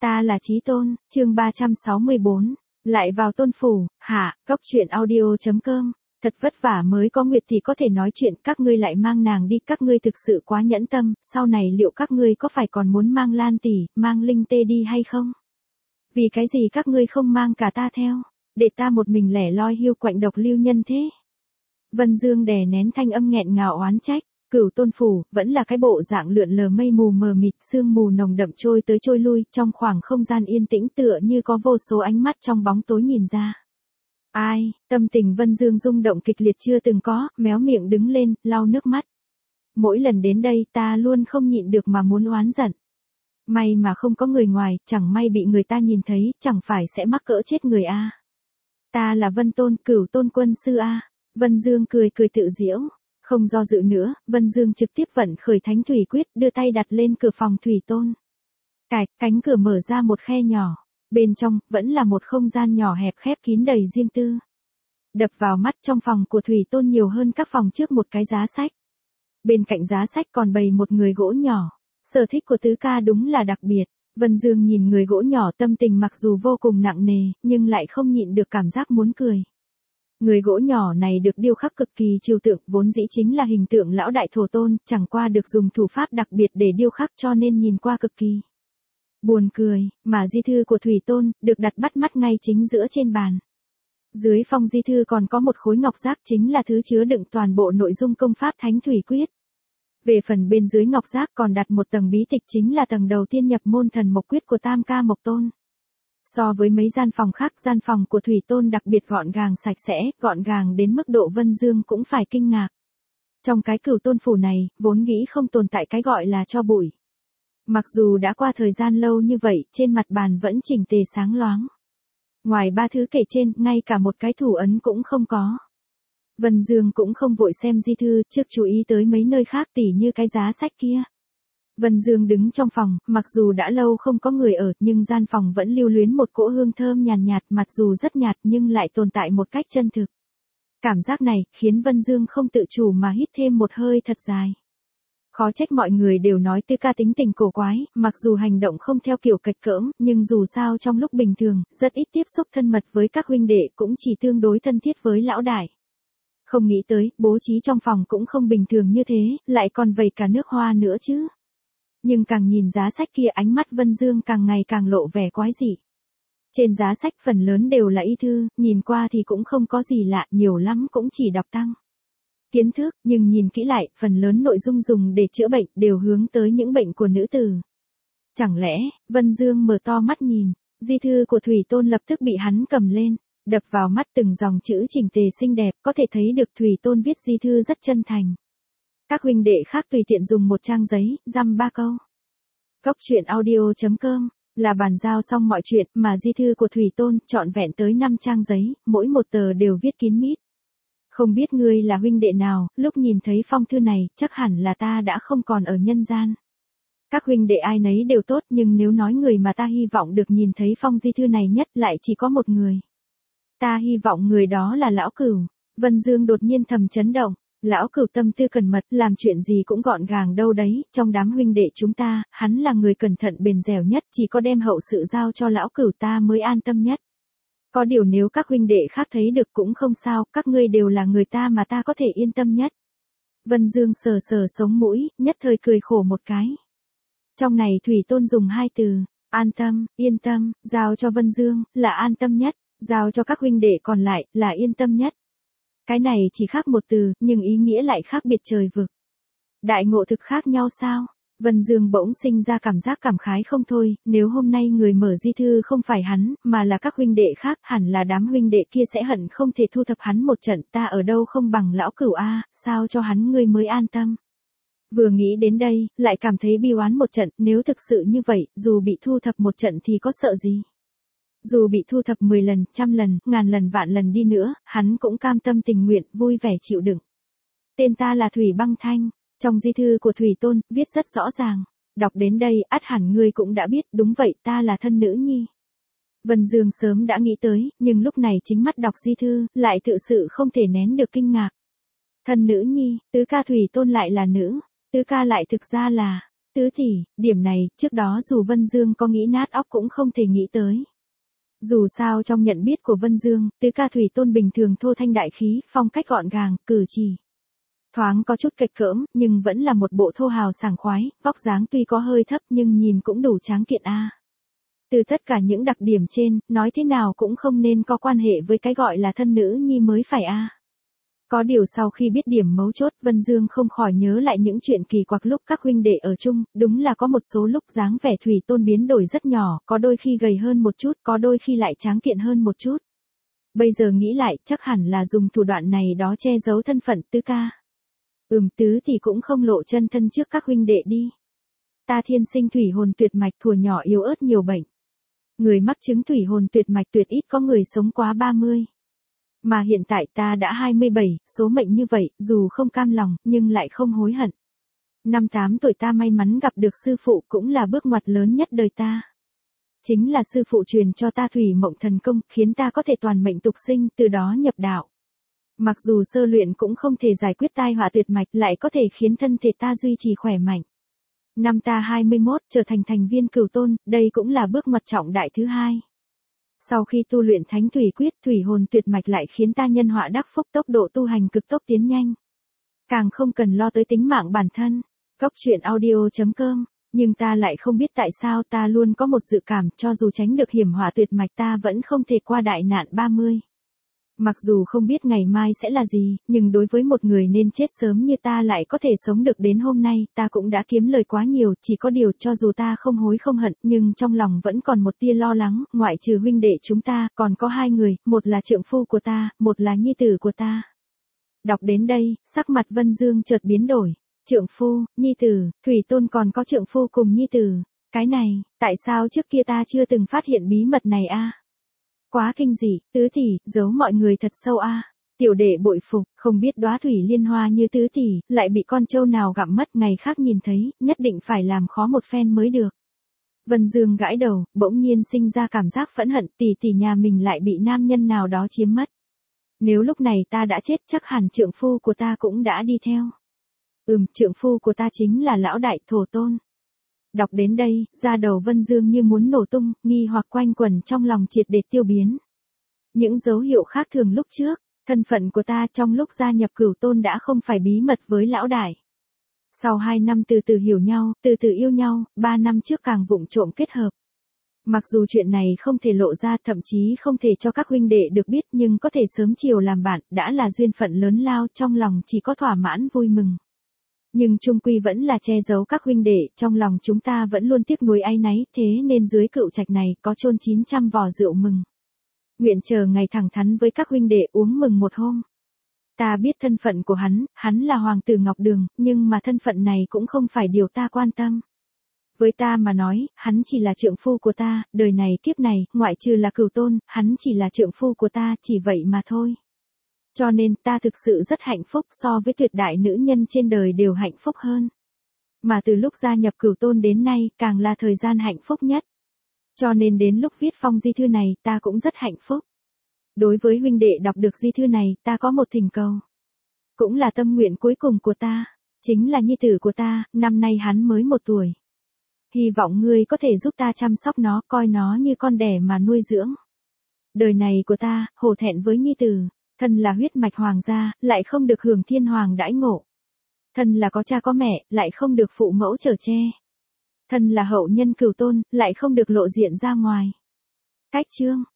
Ta là Chí Tôn, chương 364. Lại vào Tôn phủ, hạ, góc truyện audio.com. Thật vất vả mới có Nguyệt thì có thể nói chuyện, các ngươi lại mang nàng đi, các ngươi thực sự quá nhẫn tâm, sau này liệu các ngươi có phải còn muốn mang Lan tỷ, mang Linh tê đi hay không? Vì cái gì các ngươi không mang cả ta theo, để ta một mình lẻ loi hiu quạnh độc lưu nhân thế? Vân Dương đè nén thanh âm nghẹn ngào oán trách. Cửu Tôn phủ vẫn là cái bộ dạng lượn lờ mây mù mờ mịt, sương mù nồng đậm trôi tới trôi lui, trong khoảng không gian yên tĩnh tựa như có vô số ánh mắt trong bóng tối nhìn ra. Ai, tâm tình Vân Dương rung động kịch liệt chưa từng có, méo miệng đứng lên, lau nước mắt. Mỗi lần đến đây ta luôn không nhịn được mà muốn oán giận. May mà không có người ngoài, chẳng may bị người ta nhìn thấy, chẳng phải sẽ mắc cỡ chết người a. Ta là Vân Tôn, Cửu Tôn quân sư a. Vân Dương cười cười tự giễu. Không do dự nữa, Vân Dương trực tiếp vận khởi Thánh Thủy Quyết, đưa tay đặt lên cửa phòng Thủy Tôn. Cánh cửa mở ra một khe nhỏ, bên trong vẫn là một không gian nhỏ hẹp khép kín đầy riêng tư. Đập vào mắt, trong phòng của Thủy Tôn nhiều hơn các phòng trước một cái giá sách. Bên cạnh giá sách còn bày một người gỗ nhỏ. Sở thích của tứ ca đúng là đặc biệt. Vân Dương nhìn người gỗ nhỏ, tâm tình mặc dù vô cùng nặng nề, nhưng lại không nhịn được cảm giác muốn cười. Người gỗ nhỏ này được điêu khắc cực kỳ trừu tượng, vốn dĩ chính là hình tượng lão đại thổ tôn, chẳng qua được dùng thủ pháp đặc biệt để điêu khắc cho nên nhìn qua cực kỳ buồn cười, mà di thư của Thủy Tôn được đặt bắt mắt ngay chính giữa trên bàn. Dưới phong di thư còn có một khối ngọc giác, chính là thứ chứa đựng toàn bộ nội dung công pháp Thánh Thủy Quyết. Về phần bên dưới ngọc giác còn đặt một tầng bí tịch, chính là tầng đầu tiên nhập môn Thần Mộc Quyết của Tam Ca Mộc Tôn. So với mấy gian phòng khác, gian phòng của Thủy Tôn đặc biệt gọn gàng sạch sẽ, gọn gàng đến mức độ Vân Dương cũng phải kinh ngạc. Trong cái Cửu Tôn phủ này, vốn nghĩ không tồn tại cái gọi là tro bụi. Mặc dù đã qua thời gian lâu như vậy, trên mặt bàn vẫn chỉnh tề sáng loáng. Ngoài ba thứ kể trên, ngay cả một cái thủ ấn cũng không có. Vân Dương cũng không vội xem di thư, trước chú ý tới mấy nơi khác, tỉ như cái giá sách kia. Vân Dương đứng trong phòng, mặc dù đã lâu không có người ở, nhưng gian phòng vẫn lưu luyến một cỗ hương thơm nhàn nhạt, mặc dù rất nhạt nhưng lại tồn tại một cách chân thực. Cảm giác này khiến Vân Dương không tự chủ mà hít thêm một hơi thật dài. Khó trách mọi người đều nói tứ ca tính tình cổ quái, mặc dù hành động không theo kiểu kịch cỡm, nhưng dù sao trong lúc bình thường, rất ít tiếp xúc thân mật với các huynh đệ, cũng chỉ tương đối thân thiết với lão đại. Không nghĩ tới, bố trí trong phòng cũng không bình thường như thế, lại còn vẩy cả nước hoa nữa chứ. Nhưng càng nhìn giá sách kia, ánh mắt Vân Dương càng ngày càng lộ vẻ quái dị. Trên giá sách phần lớn đều là y thư, nhìn qua thì cũng không có gì lạ, nhiều lắm cũng chỉ đọc tăng kiến thức, nhưng nhìn kỹ lại, phần lớn nội dung dùng để chữa bệnh đều hướng tới những bệnh của nữ tử. Chẳng lẽ, Vân Dương mở to mắt nhìn, di thư của Thủy Tôn lập tức bị hắn cầm lên, đập vào mắt từng dòng chữ chỉnh tề xinh đẹp, có thể thấy được Thủy Tôn viết di thư rất chân thành. Các huynh đệ khác tùy tiện dùng một trang giấy, dăm ba câu. Góc truyện audio.com là bàn giao xong mọi chuyện, mà di thư của Thủy Tôn trọn vẹn tới 5 trang giấy, mỗi một tờ đều viết kín mít. Không biết ngươi là huynh đệ nào, lúc nhìn thấy phong thư này, chắc hẳn là ta đã không còn ở nhân gian. Các huynh đệ ai nấy đều tốt, nhưng nếu nói người mà ta hy vọng được nhìn thấy phong di thư này nhất lại chỉ có một người. Ta hy vọng người đó là Lão Cửu. Vân Dương đột nhiên thầm chấn động. Lão Cửu tâm tư cẩn mật, làm chuyện gì cũng gọn gàng đâu đấy, trong đám huynh đệ chúng ta, hắn là người cẩn thận bền dẻo nhất, chỉ có đem hậu sự giao cho Lão Cửu ta mới an tâm nhất. Có điều nếu các huynh đệ khác thấy được cũng không sao, các ngươi đều là người ta mà ta có thể yên tâm nhất. Vân Dương sờ sờ sống mũi, nhất thời cười khổ một cái. Trong này Thủy Tôn dùng hai từ, an tâm, yên tâm, giao cho Vân Dương, là an tâm nhất, giao cho các huynh đệ còn lại, là yên tâm nhất. Cái này chỉ khác một từ, nhưng ý nghĩa lại khác biệt trời vực. Đại ngộ thực khác nhau sao? Vân Dương bỗng sinh ra cảm giác cảm khái không thôi, nếu hôm nay người mở di thư không phải hắn, mà là các huynh đệ khác, hẳn là đám huynh đệ kia sẽ hận không thể thu thập hắn một trận, ta ở đâu không bằng Lão Cửu a, sao cho hắn ngươi mới an tâm. Vừa nghĩ đến đây, lại cảm thấy bi oán một trận, nếu thực sự như vậy, dù bị thu thập một trận thì có sợ gì. Dù bị thu thập 10 lần, 100 lần, ngàn lần vạn lần đi nữa, hắn cũng cam tâm tình nguyện, vui vẻ chịu đựng. Tên ta là Thủy Băng Thanh. Trong di thư của Thủy Tôn, viết rất rõ ràng. Đọc đến đây, ắt hẳn ngươi cũng đã biết, đúng vậy, ta là thân nữ nhi. Vân Dương sớm đã nghĩ tới, nhưng lúc này chính mắt đọc di thư, lại tự sự không thể nén được kinh ngạc. Thân nữ nhi, tứ ca Thủy Tôn lại là nữ, tứ ca lại thực ra là, Tứ tỷ, điểm này, trước đó dù Vân Dương có nghĩ nát óc cũng không thể nghĩ tới. Dù sao trong nhận biết của Vân Dương, tứ ca Thủy Tôn bình thường thô thanh đại khí, phong cách gọn gàng, cử chỉ thoáng có chút kịch cỡm, nhưng vẫn là một bộ thô hào sảng khoái, vóc dáng tuy có hơi thấp nhưng nhìn cũng đủ tráng kiện a. Từ tất cả những đặc điểm trên, nói thế nào cũng không nên có quan hệ với cái gọi là thân nữ nhi mới phải a. Có điều sau khi biết điểm mấu chốt, Vân Dương không khỏi nhớ lại những chuyện kỳ quặc lúc các huynh đệ ở chung, đúng là có một số lúc dáng vẻ Thủy Tôn biến đổi rất nhỏ, có đôi khi gầy hơn một chút, có đôi khi lại tráng kiện hơn một chút. Bây giờ nghĩ lại, chắc hẳn là dùng thủ đoạn này đó che giấu thân phận tứ ca. Tứ thì cũng không lộ chân thân trước các huynh đệ đi. Ta thiên sinh thủy hồn tuyệt mạch, thuở nhỏ yếu ớt nhiều bệnh. Người mắc chứng thủy hồn tuyệt mạch tuyệt ít có người sống quá 30. Mà hiện tại ta đã 27, số mệnh như vậy, dù không cam lòng, nhưng lại không hối hận. Năm 8 tuổi ta may mắn gặp được sư phụ, cũng là bước ngoặt lớn nhất đời ta. Chính là sư phụ truyền cho ta thủy mộng thần công, khiến ta có thể toàn mệnh tục sinh, từ đó nhập đạo. Mặc dù sơ luyện cũng không thể giải quyết tai họa tuyệt mạch, lại có thể khiến thân thể ta duy trì khỏe mạnh. Năm ta 21, trở thành thành viên Cửu Tôn, đây cũng là bước ngoặt trọng đại thứ hai. Sau khi tu luyện Thánh Thủy Quyết, thủy hồn tuyệt mạch lại khiến ta nhân họa đắc phúc, tốc độ tu hành cực tốc tiến nhanh. Càng không cần lo tới tính mạng bản thân. Cốc truyện audio.com. Nhưng ta lại không biết tại sao ta luôn có một dự cảm, cho dù tránh được hiểm họa tuyệt mạch ta vẫn không thể qua đại nạn 30. Mặc dù không biết ngày mai sẽ là gì, nhưng đối với một người nên chết sớm như ta lại có thể sống được đến hôm nay, ta cũng đã kiếm lời quá nhiều, chỉ có điều cho dù ta không hối không hận, nhưng trong lòng vẫn còn một tia lo lắng, ngoại trừ huynh đệ chúng ta, còn có hai người, một là trượng phu của ta, một là nhi tử của ta. Đọc đến đây, sắc mặt Vân Dương chợt biến đổi. Trượng phu, nhi tử, Thủy Tôn còn có trượng phu cùng nhi tử. Cái này, tại sao trước kia ta chưa từng phát hiện bí mật này a? Quá kinh dị, tứ tỷ, giấu mọi người thật sâu a. Tiểu đệ bội phục, không biết đóa thủy liên hoa như tứ tỷ, lại bị con trâu nào gặm mất, ngày khác nhìn thấy, nhất định phải làm khó một phen mới được. Vân Dương gãi đầu, bỗng nhiên sinh ra cảm giác phẫn hận, tỷ tỷ nhà mình lại bị nam nhân nào đó chiếm mất. Nếu lúc này ta đã chết chắc hẳn trượng phu của ta cũng đã đi theo. Trượng phu của ta chính là lão đại Thổ Tôn. Đọc đến đây, da đầu Vân Dương như muốn nổ tung, nghi hoặc quanh quẩn trong lòng triệt để tiêu biến. Những dấu hiệu khác thường lúc trước, thân phận của ta trong lúc gia nhập Cửu Tôn đã không phải bí mật với lão đại. Sau 2 năm từ từ hiểu nhau, từ từ yêu nhau, 3 năm trước càng vụng trộm kết hợp. Mặc dù chuyện này không thể lộ ra, thậm chí không thể cho các huynh đệ được biết, nhưng có thể sớm chiều làm bạn, đã là duyên phận lớn lao, trong lòng chỉ có thỏa mãn vui mừng. Nhưng chung quy vẫn là che giấu các huynh đệ, trong lòng chúng ta vẫn luôn tiếc nuối áy náy, thế nên dưới Cựu Trạch này có chôn 900 vò rượu mừng. Nguyện chờ ngày thẳng thắn với các huynh đệ uống mừng một hôm. Ta biết thân phận của hắn là hoàng tử Ngọc Đường, nhưng mà thân phận này cũng không phải điều ta quan tâm. Với ta mà nói, hắn chỉ là trượng phu của ta, đời này kiếp này, ngoại trừ là Cửu Tôn, hắn chỉ là trượng phu của ta, chỉ vậy mà thôi. Cho nên ta thực sự rất hạnh phúc, so với tuyệt đại nữ nhân trên đời đều hạnh phúc hơn. Mà từ lúc gia nhập Cửu Tôn đến nay, càng là thời gian hạnh phúc nhất. Cho nên đến lúc viết phong di thư này, ta cũng rất hạnh phúc. Đối với huynh đệ đọc được di thư này, ta có một thỉnh cầu. Cũng là tâm nguyện cuối cùng của ta. Chính là nhi tử của ta, năm nay hắn mới 1 tuổi. Hy vọng ngươi có thể giúp ta chăm sóc nó, coi nó như con đẻ mà nuôi dưỡng. Đời này của ta, hổ thẹn với nhi tử. Thân là huyết mạch hoàng gia, lại không được hưởng thiên hoàng đãi ngộ. Thân là có cha có mẹ, lại không được phụ mẫu chở che. Thân là hậu nhân Cửu Tôn, lại không được lộ diện ra ngoài. Cách chương